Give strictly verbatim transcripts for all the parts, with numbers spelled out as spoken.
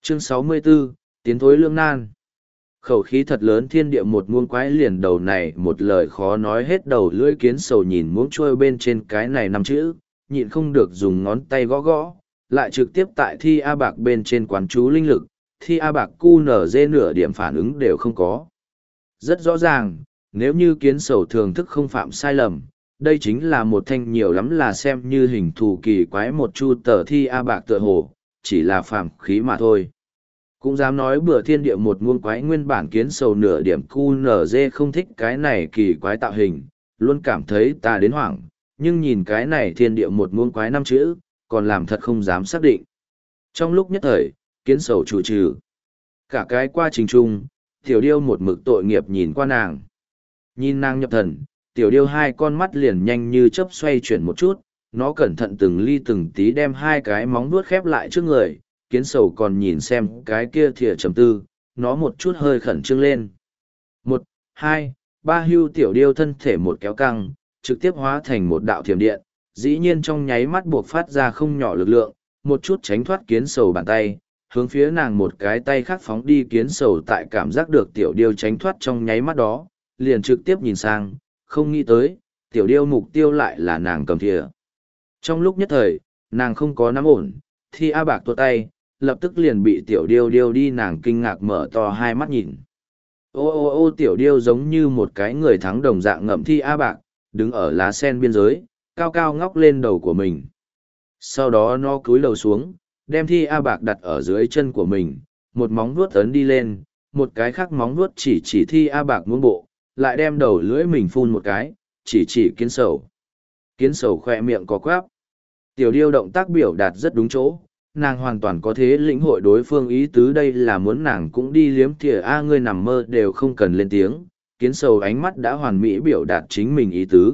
Chương sáu mươi 64, Tiến thối lương nan. Khẩu khí thật lớn thiên địa một muông quái liền đầu này một lời khó nói hết đầu lưỡi kiến sầu nhìn muỗng trôi bên trên cái này năm chữ, nhịn không được dùng ngón tay gõ gõ, lại trực tiếp tại thi A Bạc bên trên quán chú linh lực, thi A Bạc cu nở dê nửa điểm phản ứng đều không có. Rất rõ ràng, nếu như kiến sầu thường thức không phạm sai lầm, đây chính là một thanh nhiều lắm là xem như hình thù kỳ quái một chu tờ thi A Bạc tựa hồ, chỉ là phạm khí mà thôi. Cũng dám nói bừa thiên địa một muôn quái nguyên bản kiến sầu nửa điểm cu nở dê không thích cái này kỳ quái tạo hình, luôn cảm thấy ta đến hoảng, nhưng nhìn cái này thiên địa một muôn quái năm chữ, còn làm thật không dám xác định. Trong lúc nhất thời, kiến sầu chủ trừ. Cả cái quá trình chung, tiểu điêu một mực tội nghiệp nhìn qua nàng. Nhìn nàng nhập thần, tiểu điêu hai con mắt liền nhanh như chớp xoay chuyển một chút, nó cẩn thận từng ly từng tí đem hai cái móng vuốt khép lại trước người, kiến sầu còn nhìn xem cái kia thìa trầm tư, nó một chút hơi khẩn trương lên. Một, hai, ba hưu tiểu điêu thân thể một kéo căng, trực tiếp hóa thành một đạo thiểm điện, dĩ nhiên trong nháy mắt buộc phát ra không nhỏ lực lượng, một chút tránh thoát kiến sầu bàn tay, hướng phía nàng một cái tay khác phóng đi kiến sầu tại cảm giác được tiểu điêu tránh thoát trong nháy mắt đó, liền trực tiếp nhìn sang, không nghĩ tới, tiểu điêu mục tiêu lại là nàng cầm thìa. Trong lúc nhất thời, nàng không có nắm ổn, thi A Bạc tuột tay, lập tức liền bị tiểu điêu điêu đi nàng kinh ngạc mở to hai mắt nhìn. Ô ô ô tiểu điêu giống như một cái người thắng đồng dạng ngậm thi A Bạc, đứng ở lá sen biên giới, cao cao ngóc lên đầu của mình. Sau đó nó cúi đầu xuống, đem thi A Bạc đặt ở dưới chân của mình, một móng vuốt ấn đi lên, một cái khác móng vuốt chỉ chỉ thi A Bạc muôn bộ, lại đem đầu lưỡi mình phun một cái, chỉ chỉ kiến sầu. Kiến sầu khoe miệng có quáp. Tiểu điêu động tác biểu đạt rất đúng chỗ, nàng hoàn toàn có thế lĩnh hội đối phương ý tứ đây là muốn nàng cũng đi liếm thìa a ngươi nằm mơ đều không cần lên tiếng, kiến sầu ánh mắt đã hoàn mỹ biểu đạt chính mình ý tứ.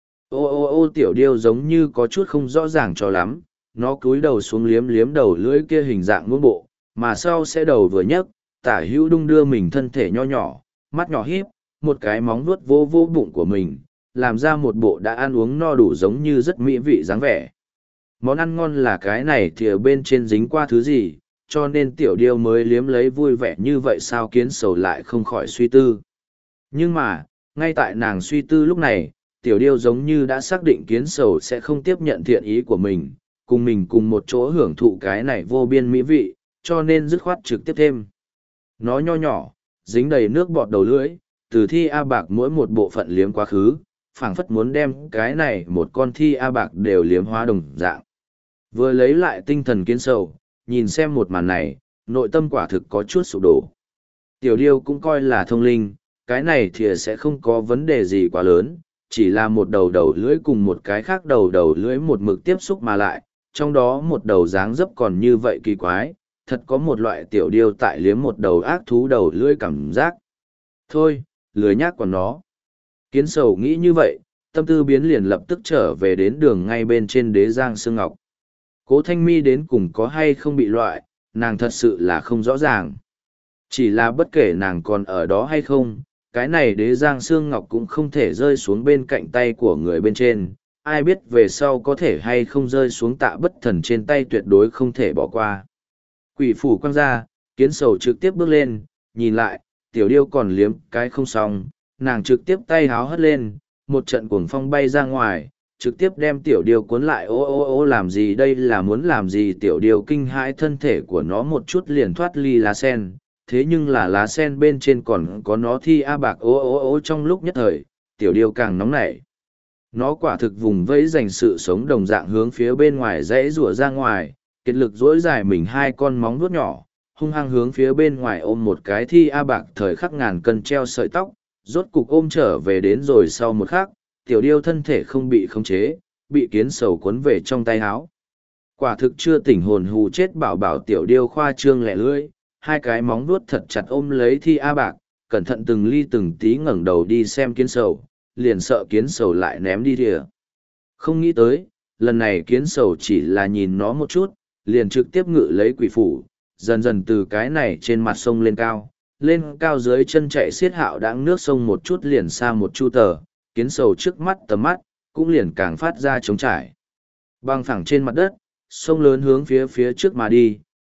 Ô ô ô tiểu điêu giống như có chút không rõ ràng cho lắm, nó cúi đầu xuống liếm liếm đầu lưỡi kia hình dạng muôn bộ, mà sau sẽ đầu vừa nhấc, tả hữu đung đưa mình thân thể nho nhỏ, mắt nhỏ híp, một cái móng vuốt vô vô bụng của mình, làm ra một bộ đã ăn uống no đủ giống như rất mỹ vị dáng vẻ. Món ăn ngon là cái này thì ở bên trên dính qua thứ gì, cho nên tiểu điêu mới liếm lấy vui vẻ như vậy sao kiến sầu lại không khỏi suy tư. Nhưng mà, ngay tại nàng suy tư lúc này, tiểu điêu giống như đã xác định kiến sầu sẽ không tiếp nhận thiện ý của mình, cùng mình cùng một chỗ hưởng thụ cái này vô biên mỹ vị, cho nên dứt khoát trực tiếp thêm. Nó nho nhỏ, dính đầy nước bọt đầu lưỡi, từ thi A Bạc mỗi một bộ phận liếm quá khứ, phảng phất muốn đem cái này một con thi A Bạc đều liếm hóa đồng dạng. Vừa lấy lại tinh thần kiến sầu, nhìn xem một màn này, nội tâm quả thực có chút sụp đổ. Tiểu điêu cũng coi là thông linh, cái này thì sẽ không có vấn đề gì quá lớn, chỉ là một đầu đầu lưỡi cùng một cái khác đầu đầu lưỡi một mực tiếp xúc mà lại, trong đó một đầu dáng dấp còn như vậy kỳ quái, thật có một loại tiểu điêu tại liếm một đầu ác thú đầu lưỡi cảm giác. Thôi, lười nhác còn nó. Kiến sầu nghĩ như vậy, tâm tư biến liền lập tức trở về đến đường ngay bên trên đế giang sương ngọc. Cố Thanh Mi đến cùng có hay không bị loại, nàng thật sự là không rõ ràng. Chỉ là bất kể nàng còn ở đó hay không, cái này đế giang xương ngọc cũng không thể rơi xuống bên cạnh tay của người bên trên. Ai biết về sau có thể hay không rơi xuống tạ bất thần trên tay tuyệt đối không thể bỏ qua. Quỷ phủ quăng ra, kiến sầu trực tiếp bước lên, nhìn lại, tiểu điêu còn liếm cái không xong, nàng trực tiếp tay háo hất lên, một trận cuồng phong bay ra ngoài, trực tiếp đem tiểu điêu cuốn lại ô ô ô làm gì đây là muốn làm gì tiểu điêu kinh hãi thân thể của nó một chút liền thoát ly lá sen, thế nhưng là lá sen bên trên còn có nó thi A Bạc ô ô ô trong lúc nhất thời, tiểu điêu càng nóng nảy. Nó quả thực vùng vẫy dành sự sống đồng dạng hướng phía bên ngoài rẽ rủa ra ngoài, kết lực dỗi dài mình hai con móng vuốt nhỏ, hung hăng hướng phía bên ngoài ôm một cái thi A Bạc thời khắc ngàn cân treo sợi tóc, rốt cục ôm trở về đến rồi sau một khắc, tiểu điêu thân thể không bị khống chế, bị kiến sầu cuốn về trong tay háo. Quả thực chưa tỉnh hồn hù chết bảo bảo tiểu điêu khoa trương lẻ lưỡi, hai cái móng vuốt thật chặt ôm lấy thi A Bạc, cẩn thận từng ly từng tí ngẩng đầu đi xem kiến sầu, liền sợ kiến sầu lại ném đi thìa. Không nghĩ tới, lần này kiến sầu chỉ là nhìn nó một chút, liền trực tiếp ngự lấy quỷ phủ, dần dần từ cái này trên mặt sông lên cao, lên cao dưới chân chạy xiết hạo đãng nước sông một chút liền xa một chu tờ, kiến sầu trước mắt tầm mắt, cũng liền càng phát ra trống trải. Băng phẳng trên mặt đất, sông lớn hướng phía phía trước mà đi,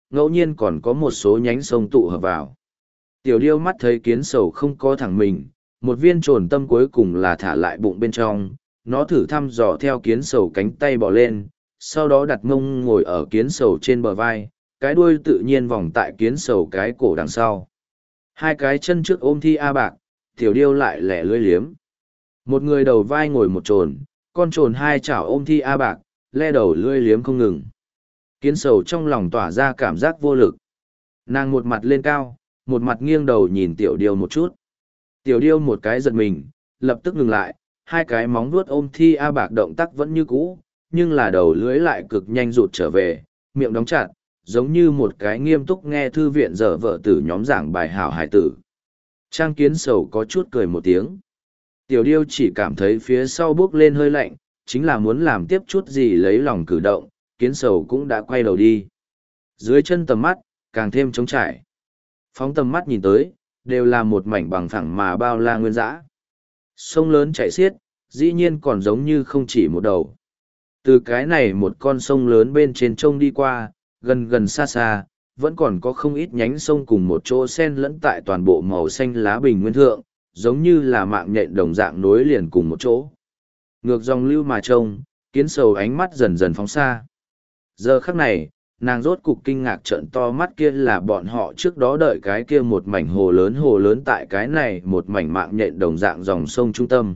ngẫu nhiên còn có một số nhánh sông tụ hợp vào. Tiểu điêu mắt thấy kiến sầu không có thẳng mình, một viên trồn tâm cuối cùng là thả lại bụng bên trong, nó thử thăm dò theo kiến sầu cánh tay bỏ lên, sau đó đặt mông ngồi ở kiến sầu trên bờ vai, cái đuôi tự nhiên vòng tại kiến sầu cái cổ đằng sau. Hai cái chân trước ôm thi A Bạc, tiểu điêu lại lẻ lưỡi liếm. Một người đầu vai ngồi một trồn, con trồn hai chảo ôm thi A Bạc, le đầu lưỡi liếm không ngừng. Kiến sầu trong lòng tỏa ra cảm giác vô lực. Nàng một mặt lên cao, một mặt nghiêng đầu nhìn tiểu điêu một chút. Tiểu điêu một cái giật mình, lập tức ngừng lại, hai cái móng vuốt ôm thi A Bạc động tác vẫn như cũ, nhưng là đầu lưỡi lại cực nhanh rụt trở về, miệng đóng chặt, giống như một cái nghiêm túc nghe thư viện dở vợ tử nhóm giảng bài hảo hải tử. Trang kiến sầu có chút cười một tiếng. Tiểu điêu chỉ cảm thấy phía sau bước lên hơi lạnh, chính là muốn làm tiếp chút gì lấy lòng cử động, kiến sầu cũng đã quay đầu đi. Dưới chân tầm mắt, càng thêm trống trải. Phóng tầm mắt nhìn tới, đều là một mảnh bằng phẳng mà bao la nguyên dã. Sông lớn chảy xiết, dĩ nhiên còn giống như không chỉ một đầu. Từ cái này một con sông lớn bên trên trông đi qua, gần gần xa xa, vẫn còn có không ít nhánh sông cùng một chỗ xen lẫn tại toàn bộ màu xanh lá bình nguyên thượng, giống như là mạng nhện đồng dạng nối liền cùng một chỗ. Ngược dòng lưu mà trông, kiến sầu ánh mắt dần dần phóng xa. Giờ khắc này, nàng rốt cục kinh ngạc trợn to mắt kia là bọn họ trước đó đợi cái kia một mảnh hồ lớn hồ lớn tại cái này một mảnh mạng nhện đồng dạng dòng sông trung tâm.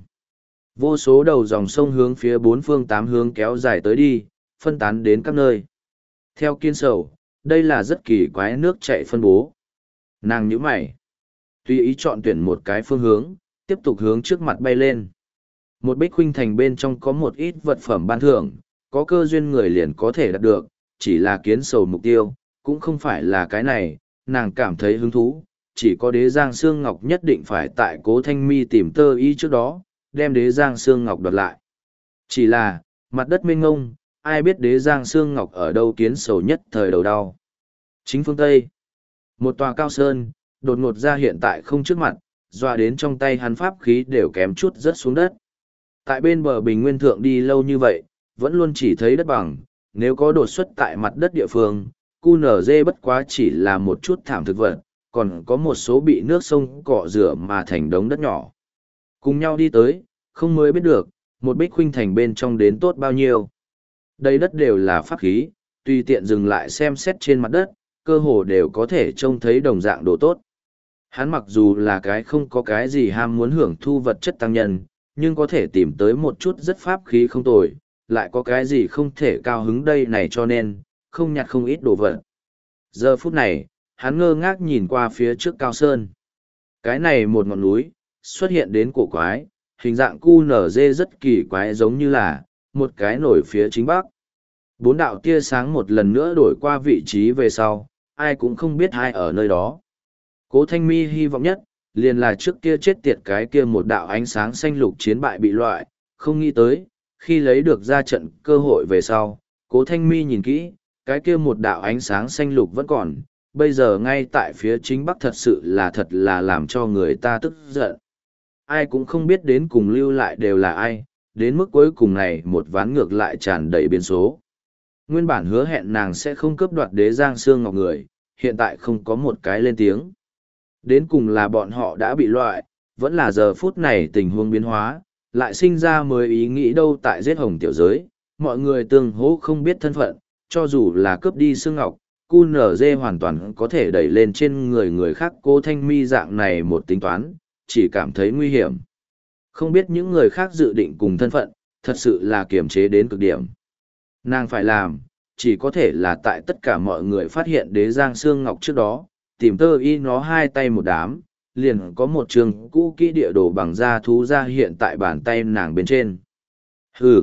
Vô số đầu dòng sông hướng phía bốn phương tám hướng kéo dài tới đi, phân tán đến các nơi. Theo kiên sầu, đây là rất kỳ quái nước chạy phân bố. Nàng nhíu mày, tùy ý chọn tuyển một cái phương hướng, tiếp tục hướng trước mặt bay lên. Một bích huynh thành bên trong có một ít vật phẩm ban thưởng, có cơ duyên người liền có thể đạt được, chỉ là kiến sầu mục tiêu, cũng không phải là cái này, nàng cảm thấy hứng thú, chỉ có đế giang xương ngọc nhất định phải tại cố thanh mi tìm tơ y trước đó, đem đế giang xương ngọc đoạt lại. Chỉ là, mặt đất mênh ngông, ai biết đế giang xương ngọc ở đâu kiến sầu nhất thời đầu đau. Chính phương Tây, một tòa cao sơn, đột ngột ra hiện tại không trước mặt, dọa đến trong tay hắn pháp khí đều kém chút rớt xuống đất. Tại bên bờ bình nguyên thượng đi lâu như vậy, vẫn luôn chỉ thấy đất bằng, nếu có đột xuất tại mặt đất địa phương, cu nở dê bất quá chỉ là một chút thảm thực vật, còn có một số bị nước sông cọ rửa mà thành đống đất nhỏ. Cùng nhau đi tới, không mới biết được, một bích huynh thành bên trong đến tốt bao nhiêu. Đây đất đều là pháp khí, tùy tiện dừng lại xem xét trên mặt đất, cơ hồ đều có thể trông thấy đồng dạng đồ tốt. Hắn mặc dù là cái không có cái gì ham muốn hưởng thu vật chất tăng nhân, nhưng có thể tìm tới một chút rất pháp khí không tồi, lại có cái gì không thể cao hứng đây này cho nên, không nhặt không ít đồ vật. Giờ phút này, hắn ngơ ngác nhìn qua phía trước cao sơn. Cái này một ngọn núi, xuất hiện đến cổ quái, hình dạng cu nở dê rất kỳ quái giống như là, một cái nổi phía chính bắc. Bốn đạo tia sáng một lần nữa đổi qua vị trí về sau, ai cũng không biết ai ở nơi đó. Cố Thanh Mi hy vọng nhất, liền là trước kia chết tiệt cái kia một đạo ánh sáng xanh lục chiến bại bị loại, không nghĩ tới, khi lấy được ra trận cơ hội về sau, Cố Thanh Mi nhìn kỹ, cái kia một đạo ánh sáng xanh lục vẫn còn, bây giờ ngay tại phía chính bắc thật sự là thật là làm cho người ta tức giận. Ai cũng không biết đến cùng lưu lại đều là ai, đến mức cuối cùng này một ván ngược lại tràn đầy biến số. Nguyên bản hứa hẹn nàng sẽ không cướp đoạt đế giang xương ngọc người, hiện tại không có một cái lên tiếng. Đến cùng là bọn họ đã bị loại, vẫn là giờ phút này tình huống biến hóa, lại sinh ra mới ý nghĩ đâu tại giết hồng tiểu giới, mọi người tương hỗ không biết thân phận, cho dù là cướp đi xương ngọc, cu nở dê hoàn toàn có thể đẩy lên trên người người khác. Cô Thanh Mi dạng này một tính toán, chỉ cảm thấy nguy hiểm. Không biết những người khác dự định cùng thân phận, thật sự là kiềm chế đến cực điểm. Nàng phải làm, chỉ có thể là tại tất cả mọi người phát hiện đế giang xương ngọc trước đó, tìm tơ y nó hai tay một đám, liền có một trường cũ kỹ địa đồ bằng da thú ra hiện tại bàn tay nàng bên trên. Hừ!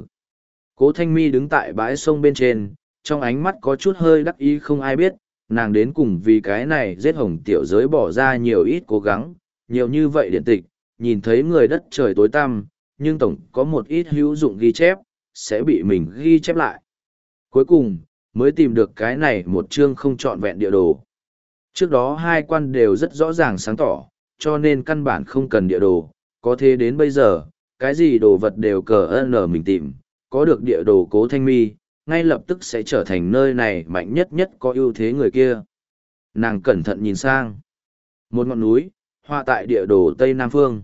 Cố Thanh Mi đứng tại bãi sông bên trên, trong ánh mắt có chút hơi đắc ý không ai biết, nàng đến cùng vì cái này giết hồng tiểu giới bỏ ra nhiều ít cố gắng, nhiều như vậy điện tịch, nhìn thấy người đất trời tối tăm, nhưng tổng có một ít hữu dụng ghi chép, sẽ bị mình ghi chép lại. Cuối cùng, mới tìm được cái này một chương không trọn vẹn địa đồ. Trước đó hai quan đều rất rõ ràng sáng tỏ, cho nên căn bản không cần địa đồ, có thế đến bây giờ, cái gì đồ vật đều cờ ơn ở mình tìm, có được địa đồ Cố Thanh Mi, ngay lập tức sẽ trở thành nơi này mạnh nhất nhất có ưu thế người kia. nàng cẩn thận nhìn sang. Một ngọn núi, họa tại địa đồ Tây Nam Phương.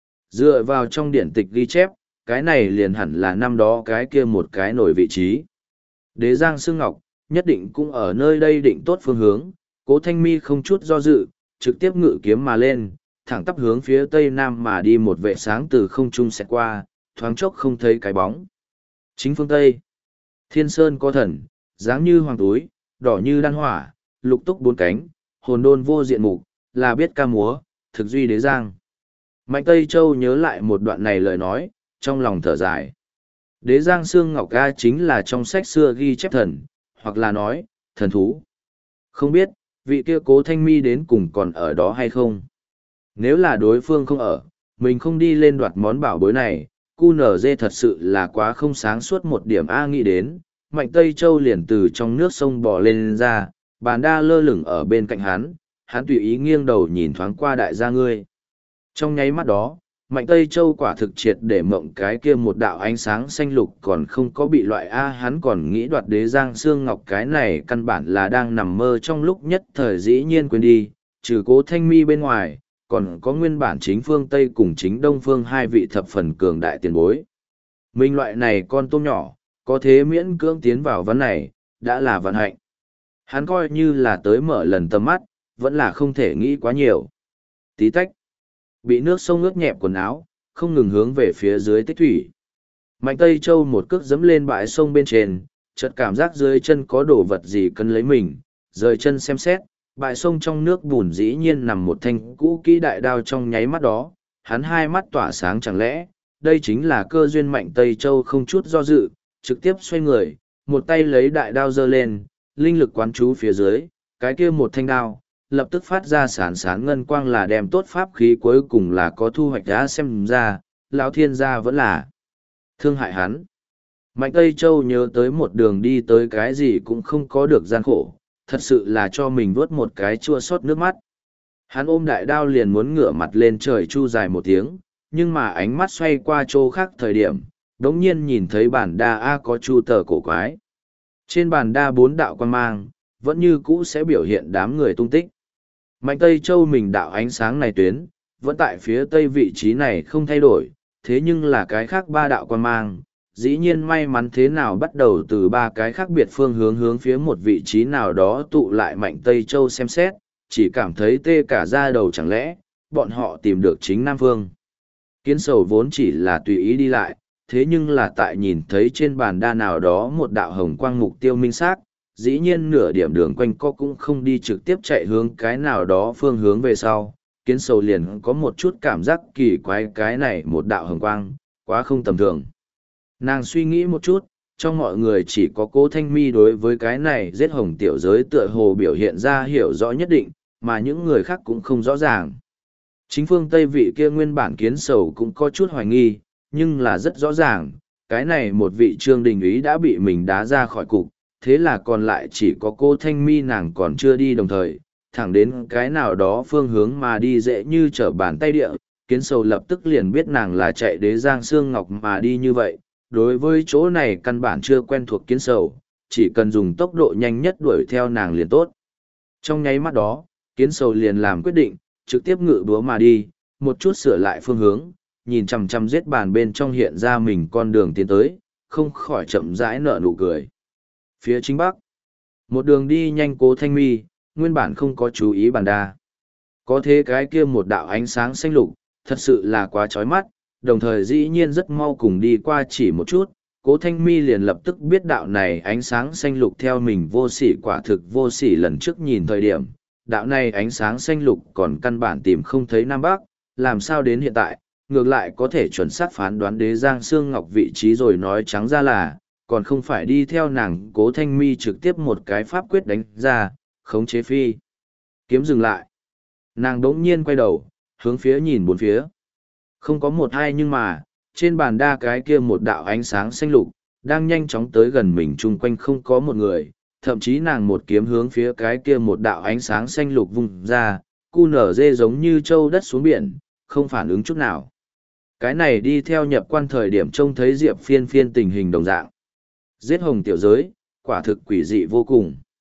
Dựa vào trong điển tịch ghi chép, cái này liền hẳn là năm đó cái kia một cái nổi vị trí. Đế Giang Sương Ngọc, nhất định cũng ở nơi đây định tốt phương hướng, Cố Thanh Mi không chút do dự, trực tiếp ngự kiếm mà lên, thẳng tắp hướng phía Tây Nam mà đi một vệ sáng từ không trung xẹt qua, thoáng chốc không thấy cái bóng. Chính phương Tây, Thiên Sơn có thần, dáng như hoàng túi, đỏ như đan hỏa, lục túc bốn cánh, hồn đôn vô diện mục, là biết ca múa, thực duy đế giang. Mạnh Tây Châu nhớ lại một đoạn này lời nói, trong lòng thở dài. Đế giang xương ngọc ca chính là trong sách xưa ghi chép thần, hoặc là nói, thần thú. Không biết, vị kia Cố Thanh Mi đến cùng còn ở đó hay không? Nếu là đối phương không ở, mình không đi lên đoạt món bảo bối này, cu nở dê thật sự là quá không sáng suốt một điểm A nghĩ đến. Mạnh Tây Châu liền từ trong nước sông bò lên ra, bàn đa lơ lửng ở bên cạnh hắn, hắn tùy ý nghiêng đầu nhìn thoáng qua đại gia ngươi. Trong nháy mắt đó, Mạnh Tây Châu quả thực triệt để mộng cái kia một đạo ánh sáng xanh lục còn không có bị loại A, hắn còn nghĩ đoạt đế giang xương ngọc, cái này căn bản là đang nằm mơ trong lúc nhất thời, dĩ nhiên quên đi, trừ Cố Thanh Mi bên ngoài, còn có nguyên bản chính phương Tây cùng chính Đông phương hai vị thập phần cường đại tiền bối. Mình loại này con tôm nhỏ, có thế miễn cưỡng tiến vào vấn này, đã là vận hạnh. Hắn coi như là tới mở lần tầm mắt, vẫn là không thể nghĩ quá nhiều. Tí tách, bị nước sông ướt nhẹp quần áo, không ngừng hướng về phía dưới tích thủy. Mạnh Tây Châu một cước dẫm lên bãi sông bên trên, chợt cảm giác dưới chân có đồ vật gì cân lấy mình, rời chân xem xét, bãi sông trong nước bùn dĩ nhiên nằm một thanh cũ kỹ đại đao. Trong nháy mắt đó, hắn hai mắt tỏa sáng, chẳng lẽ, đây chính là cơ duyên. Mạnh Tây Châu không chút do dự, trực tiếp xoay người, một tay lấy đại đao giơ lên, linh lực quán chú phía dưới, cái kia một thanh đao, lập tức phát ra sán sán ngân quang, là đem tốt pháp khí, cuối cùng là có thu hoạch đã. Xem ra, lão thiên gia vẫn là thương hại hắn. Mạnh Tây Châu nhớ tới một đường đi tới cái gì cũng không có được gian khổ, thật sự là cho mình vớt một cái chua xót nước mắt. Hắn ôm đại đao liền muốn ngửa mặt lên trời chu dài một tiếng, nhưng mà ánh mắt xoay qua chỗ khác thời điểm, đống nhiên nhìn thấy bản đa A có chu tờ cổ quái. Trên bản đa bốn đạo quan mang, vẫn như cũ sẽ biểu hiện đám người tung tích. Mạnh Tây Châu mình đạo ánh sáng này tuyến, vẫn tại phía tây vị trí này không thay đổi, thế nhưng là cái khác ba đạo quan mang, dĩ nhiên may mắn thế nào bắt đầu từ ba cái khác biệt phương hướng hướng phía một vị trí nào đó tụ lại. Mạnh Tây Châu xem xét, chỉ cảm thấy tê cả da đầu, chẳng lẽ, bọn họ tìm được chính Nam Phương. Kiến sầu vốn chỉ là tùy ý đi lại, thế nhưng là tại nhìn thấy trên bàn đa nào đó một đạo hồng quang mục tiêu minh xác, dĩ nhiên nửa điểm đường quanh co cũng không đi, trực tiếp chạy hướng cái nào đó phương hướng về sau. Kiến sầu liền có một chút cảm giác kỳ quái, cái này một đạo hồng quang, quá không tầm thường. Nàng suy nghĩ một chút, trong mọi người chỉ có Cố Thanh Mi đối với cái này giết hồng tiểu giới tựa hồ biểu hiện ra hiểu rõ nhất định, mà những người khác cũng không rõ ràng. Chính phương Tây vị kia nguyên bản kiến sầu cũng có chút hoài nghi, nhưng là rất rõ ràng, cái này một vị Trương Đình Ý đã bị mình đá ra khỏi cục, thế là còn lại chỉ có Cố Thanh Mi, nàng còn chưa đi, đồng thời, thẳng đến cái nào đó phương hướng mà đi dễ như trở bàn tay địa, kiến sầu lập tức liền biết nàng là chạy đế giang xương ngọc mà đi. như vậy, đối với chỗ này căn bản chưa quen thuộc kiến sầu, chỉ cần dùng tốc độ nhanh nhất đuổi theo nàng liền tốt. Trong nháy mắt đó, kiến sầu liền làm quyết định, trực tiếp ngự búa mà đi, một chút sửa lại phương hướng, nhìn chằm chằm giết bàn bên trong hiện ra mình con đường tiến tới, không khỏi chậm rãi nở nụ cười. Phía chính bắc, một đường đi nhanh Cố Thanh Mi, nguyên bản không có chú ý bàn đa. Có thế cái kia một đạo ánh sáng xanh lục, thật sự là quá chói mắt, đồng thời dĩ nhiên rất mau cùng đi qua chỉ một chút, Cố Thanh Mi liền lập tức biết đạo này ánh sáng xanh lục theo mình vô sỉ, quả thực vô sỉ. Lần trước nhìn thời điểm, đạo này ánh sáng xanh lục còn căn bản tìm không thấy Nam Bắc, làm sao đến hiện tại, ngược lại có thể chuẩn xác phán đoán đế giang xương ngọc vị trí, rồi nói trắng ra là, còn không phải đi theo nàng Cố Thanh Mi trực tiếp một cái pháp quyết đánh ra, khống chế phi kiếm dừng lại. Nàng đỗng nhiên quay đầu, hướng phía nhìn bốn phía. Không có một ai, nhưng mà, trên bàn đa cái kia một đạo ánh sáng xanh lục, đang nhanh chóng tới gần mình, chung quanh không có một người, thậm chí nàng một kiếm hướng phía cái kia một đạo ánh sáng xanh lục vung ra, cu nở dê giống như trâu đất xuống biển, không phản ứng chút nào. Cái này đi theo nhập quan thời điểm trông thấy Diệp Phiên Phiên tình hình đồng dạng. Giết hồng tiểu giới, quả thực quỷ dị vô cùng.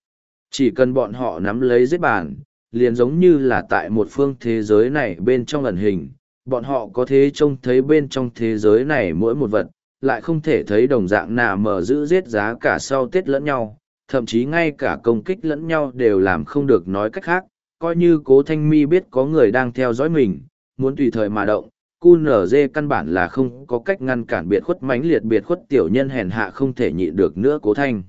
Chỉ cần bọn họ nắm lấy giết bàn, liền giống như là tại một phương thế giới này bên trong ẩn hình, bọn họ có thể trông thấy bên trong thế giới này mỗi một vật, lại không thể thấy đồng dạng nà mở giữ giết giá cả sau Tết lẫn nhau, thậm chí ngay cả công kích lẫn nhau đều làm không được. Nói cách khác, coi như Cố Thanh Mi biết có người đang theo dõi mình, muốn tùy thời mà động, cu nở dê căn bản là không có cách ngăn cản biệt khuất mãnh liệt biệt khuất tiểu nhân hèn hạ không thể nhịn được nữa. Cố Thanh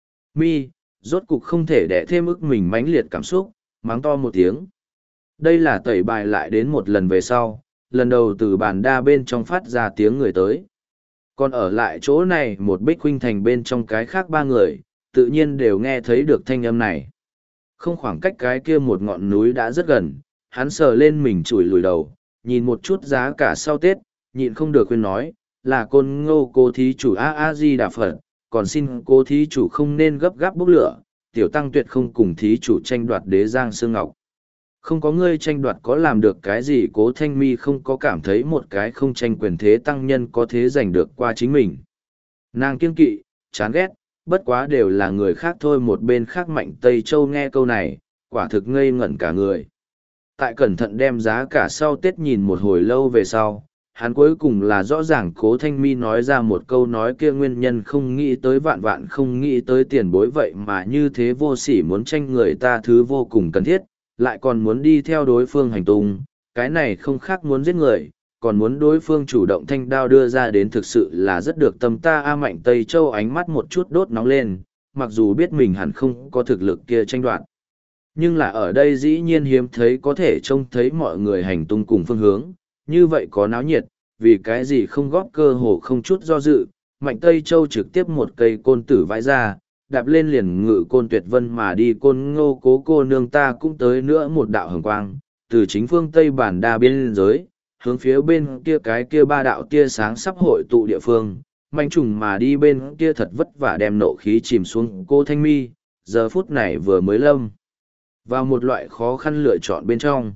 Mi rốt cục không thể đẻ thêm ức mình mãnh liệt cảm xúc, mắng to một tiếng. Đây là tẩy bài lại đến một lần về sau, lần đầu từ bàn đa bên trong phát ra tiếng người tới. Còn ở lại chỗ này một Bích Huynh Thành bên trong cái khác ba người, tự nhiên đều nghe thấy được thanh âm này. Không khoảng cách cái kia một ngọn núi đã rất gần, hắn sờ lên mình chùi lùi đầu, nhìn một chút giá cả sau Tết, nhịn không được khuyên nói, là Côn Ngô Cô thí chủ A A Di Đà Phật, còn xin cô thí chủ không nên gấp gáp bốc lửa, tiểu tăng tuyệt không cùng thí chủ tranh đoạt đế giang xương ngọc. Không có ngươi tranh đoạt có làm được cái gì. Cố Thanh Mi không có cảm thấy một cái không tranh quyền thế tăng nhân có thế giành được qua chính mình. Nàng kiêng kỵ, chán ghét, bất quá đều là người khác thôi. Một bên khác Mạnh Tây Châu nghe câu này, quả thực ngây ngẩn cả người. Tại cẩn thận đem giá cả sau Tết nhìn một hồi lâu về sau, hắn cuối cùng là rõ ràng Cố Thanh Mi nói ra một câu nói kia nguyên nhân. Không nghĩ tới vạn vạn không nghĩ tới tiền bối vậy mà như thế vô sỉ, muốn tranh người ta thứ vô cùng cần thiết, lại còn muốn đi theo đối phương hành tung, cái này không khác muốn giết người, còn muốn đối phương chủ động thanh đao đưa ra đến, thực sự là rất được tâm ta. A Mạnh Tây Châu ánh mắt một chút đốt nóng lên, mặc dù biết mình hẳn không có thực lực kia tranh đoạt, nhưng là ở đây dĩ nhiên hiếm thấy có thể trông thấy mọi người hành tung cùng phương hướng, như vậy có náo nhiệt, vì cái gì không góp cơ hồ không chút do dự. Mạnh Tây Châu trực tiếp một cây côn tử vãi ra, đạp lên liền ngự Côn Tuyệt Vân mà đi. Côn Ngô Cố cô nương ta cũng tới nữa. Một đạo hồng quang từ chính phương tây bản đa biên giới hướng phía bên kia cái kia ba đạo tia sáng sắp hội tụ địa phương manh trùng mà đi. Bên kia thật vất vả đem nộ khí chìm xuống Cô Thanh Mi, giờ phút này vừa mới lâm vào một loại khó khăn lựa chọn bên trong.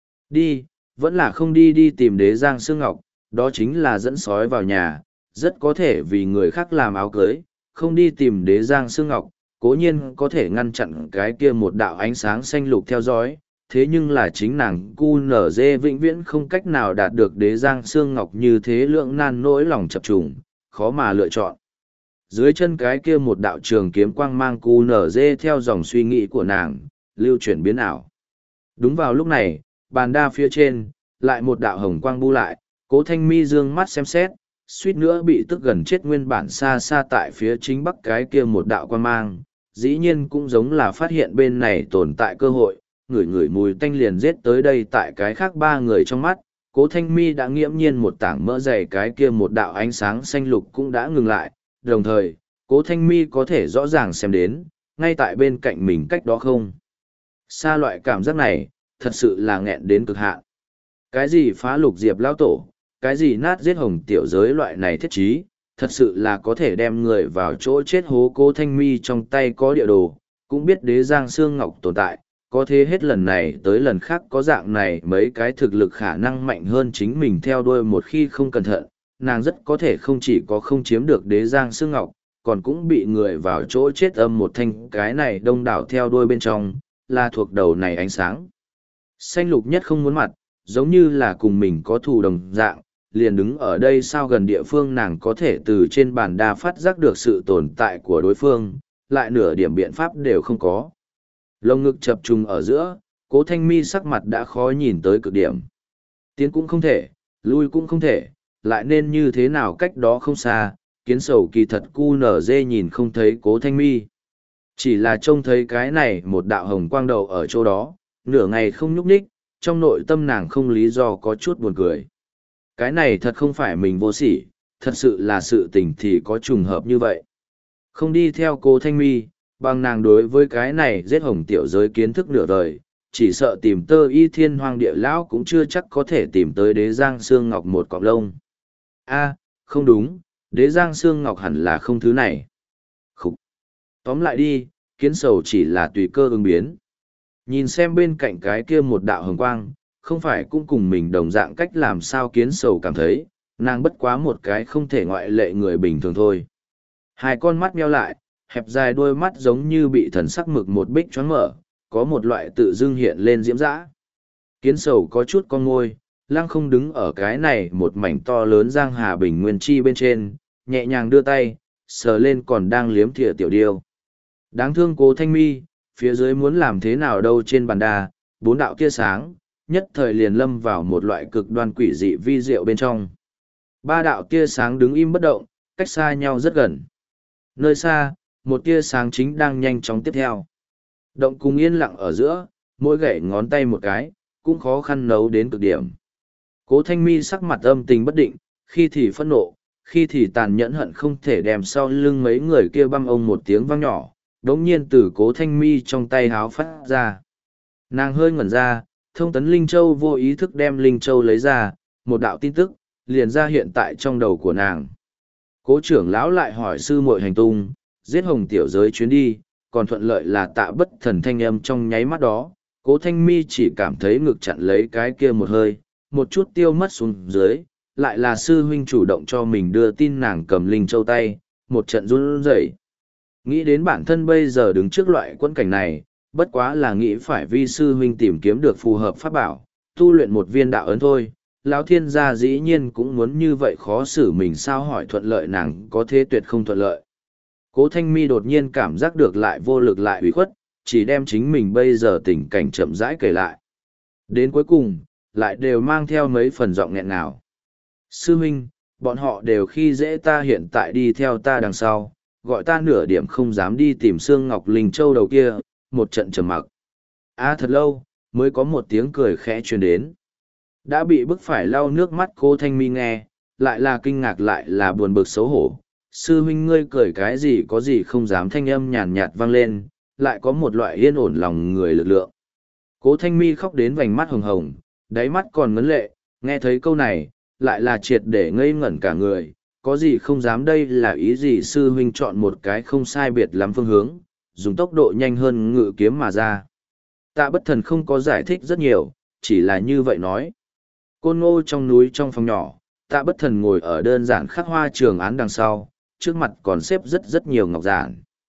Đi, vẫn là không đi. Đi tìm đế giang xương ngọc, đó chính là dẫn sói vào nhà, rất có thể vì người khác làm áo cưới. Không đi tìm đế giang xương ngọc, cố nhiên có thể ngăn chặn cái kia một đạo ánh sáng xanh lục theo dõi, thế nhưng là chính nàng cu nở dê vĩnh viễn không cách nào đạt được đế giang xương ngọc, như thế lượng nan nỗi lòng chập trùng, khó mà lựa chọn. Dưới chân cái kia một đạo trường kiếm quang mang cu nở dê theo dòng suy nghĩ của nàng, lưu chuyển biến ảo. Đúng vào lúc này, bàn đa phía trên, lại một đạo hồng quang bu lại, Cố Thanh Mi dương mắt xem xét, suýt nữa bị tức gần chết. Nguyên bản xa xa tại phía chính bắc cái kia một đạo quang mang, dĩ nhiên cũng giống là phát hiện bên này tồn tại cơ hội, ngửi ngửi mùi tanh liền giết tới đây. Tại cái khác ba người trong mắt, Cố Thanh Mi đã nghiễm nhiên một tảng mỡ dày, cái kia một đạo ánh sáng xanh lục cũng đã ngừng lại, đồng thời, Cố Thanh Mi có thể rõ ràng xem đến, ngay tại bên cạnh mình cách đó không xa loại cảm giác này, thật sự là nghẹn đến cực hạn. Cái gì phá lục diệp lao tổ, cái gì nát giết hồng tiểu giới loại này thiết trí, thật sự là có thể đem người vào chỗ chết hố. Cố Thanh Mi trong tay có địa đồ, cũng biết đế giang xương ngọc tồn tại, có thế hết lần này tới lần khác có dạng này mấy cái thực lực khả năng mạnh hơn chính mình theo đuôi. Một khi không cẩn thận, nàng rất có thể không chỉ có không chiếm được đế giang xương ngọc, còn cũng bị người vào chỗ chết âm một thanh. Cái này đông đảo theo đuôi bên trong, là thuộc đầu này ánh sáng xanh lục nhất không muốn mặt, giống như là cùng mình có thù đồng dạng, liền đứng ở đây sao gần địa phương. Nàng có thể từ trên bàn đa phát giác được sự tồn tại của đối phương, lại nửa điểm biện pháp đều không có. Lồng ngực chập trùng ở giữa, Cố Thanh Mi sắc mặt đã khó nhìn tới cực điểm. Tiến cũng không thể, lui cũng không thể, lại nên như thế nào? Cách đó không xa, Kiến Sầu kỳ thật cu nở dê nhìn không thấy Cố Thanh Mi, chỉ là trông thấy cái này một đạo hồng quang đầu ở chỗ đó, nửa ngày không nhúc nhích. Trong nội tâm nàng không lý do có chút buồn cười. Cái này thật không phải mình vô sỉ, thật sự là sự tình thì có trùng hợp như vậy. Không đi theo Cố Thanh Mi, bằng nàng đối với cái này giết hồng tiểu giới kiến thức nửa đời, chỉ sợ tìm tơ y thiên hoang địa lão cũng chưa chắc có thể tìm tới đế giang xương ngọc một cọng lông. A, không đúng, đế giang xương ngọc hẳn là không thứ này. Khúc. Tóm lại đi, Kiến Sầu chỉ là tùy cơ ứng biến. Nhìn xem bên cạnh cái kia một đạo hồng quang, không phải cũng cùng mình đồng dạng cách làm sao Kiến Sầu cảm thấy, nàng bất quá một cái không thể ngoại lệ người bình thường thôi. Hai con mắt meo lại, hẹp dài đôi mắt giống như bị thần sắc mực một bích choáng mở, có một loại tự dưng hiện lên diễm dã. Kiến sầu có chút con ngôi, lăng không đứng ở cái này một mảnh to lớn giang hà bình nguyên chi bên trên, nhẹ nhàng đưa tay, sờ lên còn đang liếm thìa tiểu điêu. Đáng thương Cố Thanh Mi, phía dưới muốn làm thế nào đâu trên bàn đà, bốn đạo tia sáng, nhất thời liền lâm vào một loại cực đoan quỷ dị vi diệu bên trong. Ba đạo tia sáng đứng im bất động, cách xa nhau rất gần. Nơi xa, một tia sáng chính đang nhanh chóng tiếp theo. Động cùng yên lặng ở giữa, mỗi gậy ngón tay một cái, cũng khó khăn nấu đến cực điểm. Cố Thanh Mi sắc mặt âm tình bất định, khi thì phẫn nộ, khi thì tàn nhẫn hận không thể đem sau lưng mấy người kia băm ông một tiếng vang nhỏ, đống nhiên từ Cố Thanh Mi trong tay háo phát ra. Nàng hơi ngẩn ra, thông tấn Linh Châu vô ý thức đem Linh Châu lấy ra, một đạo tin tức, liền ra hiện tại trong đầu của nàng. Cố trưởng lão lại hỏi sư muội hành tung, giết hồng tiểu giới chuyến đi, còn thuận lợi là Tạ Bất Thần thanh âm trong nháy mắt đó. Cố Thanh Mi chỉ cảm thấy ngực chặn lấy cái kia một hơi, một chút tiêu mất xuống dưới, lại là sư huynh chủ động cho mình đưa tin nàng cầm Linh Châu tay, một trận run rẩy. Nghĩ đến bản thân bây giờ đứng trước loại quân cảnh này, bất quá là nghĩ phải vi sư huynh tìm kiếm được phù hợp pháp bảo, tu luyện một viên đạo ấn thôi. Lão thiên gia dĩ nhiên cũng muốn như vậy khó xử mình sao hỏi thuận lợi nàng có thế tuyệt không thuận lợi. Cố Thanh Mi đột nhiên cảm giác được lại vô lực lại ủy khuất, chỉ đem chính mình bây giờ tình cảnh chậm rãi kể lại. Đến cuối cùng, lại đều mang theo mấy phần giọng nghẹn ngào. Sư huynh, bọn họ đều khi dễ ta hiện tại đi theo ta đằng sau, gọi ta nửa điểm không dám đi tìm Sương Ngọc Linh Châu đầu kia, một trận trầm mặc. À thật lâu, mới có một tiếng cười khẽ truyền đến. Đã bị bức phải lau nước mắt Cố Thanh Mi nghe, lại là kinh ngạc lại là buồn bực xấu hổ. Sư huynh ngươi cười cái gì có gì không dám, thanh âm nhàn nhạt vang lên, lại có một loại yên ổn lòng người lực lượng. Cố Thanh Mi khóc đến vành mắt hồng hồng, đáy mắt còn ngấn lệ, nghe thấy câu này, lại là triệt để ngây ngẩn cả người, có gì không dám đây là ý gì. Sư huynh chọn một cái không sai biệt lắm phương hướng, dùng tốc độ nhanh hơn ngự kiếm mà ra. Tạ Bất Thần không có giải thích rất nhiều, chỉ là như vậy nói. Côn Ngô trong núi trong phòng nhỏ, Tạ Bất Thần ngồi ở đơn giản khắc hoa trường án đằng sau, trước mặt còn xếp rất rất nhiều ngọc giản.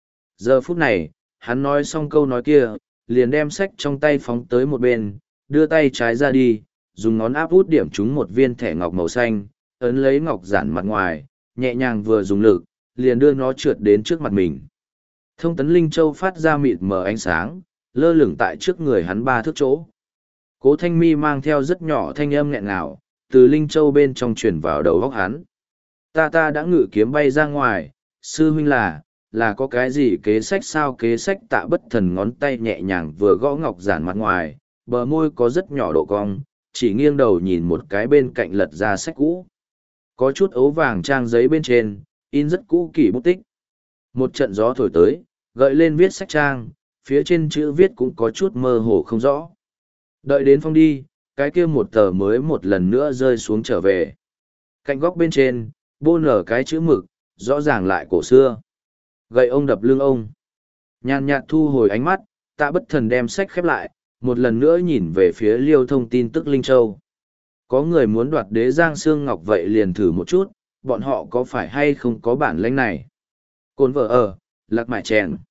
Giờ phút này, hắn nói xong câu nói kia, liền đem sách trong tay phóng tới một bên, đưa tay trái ra đi, dùng ngón áp út điểm trúng một viên thẻ ngọc màu xanh, ấn lấy ngọc giản mặt ngoài, nhẹ nhàng vừa dùng lực, liền đưa nó trượt đến trước mặt mình. Thông tấn Linh Châu phát ra mịt mờ ánh sáng, lơ lửng tại trước người hắn ba thước chỗ. Cố Thanh Mi mang theo rất nhỏ thanh âm nghẹn ngào, từ Linh Châu bên trong chuyển vào đầu óc hắn. Ta ta đã ngự kiếm bay ra ngoài, sư huynh là, là có cái gì kế sách sao? Kế sách Tạ Bất Thần ngón tay nhẹ nhàng vừa gõ ngọc giản mặt ngoài, bờ môi có rất nhỏ độ cong, chỉ nghiêng đầu nhìn một cái bên cạnh lật ra sách cũ. Có chút ấu vàng trang giấy bên trên, in rất cũ kỹ bút tích. Một trận gió thổi tới, gợi lên viết sách trang, phía trên chữ viết cũng có chút mơ hồ không rõ. Đợi đến phong đi, cái kia một tờ mới một lần nữa rơi xuống trở về. Cạnh góc bên trên, bô nở cái chữ mực, rõ ràng lại cổ xưa. Gậy ông đập lưng ông. Nhàn nhạt thu hồi ánh mắt, Tạ Bất Thần đem sách khép lại, một lần nữa nhìn về phía Liêu Thông tin tức Linh Châu. Có người muốn đoạt đế giang xương ngọc vậy liền thử một chút, bọn họ có phải hay không có bản lĩnh này. Cồn vợ ở, lạc mại chèn.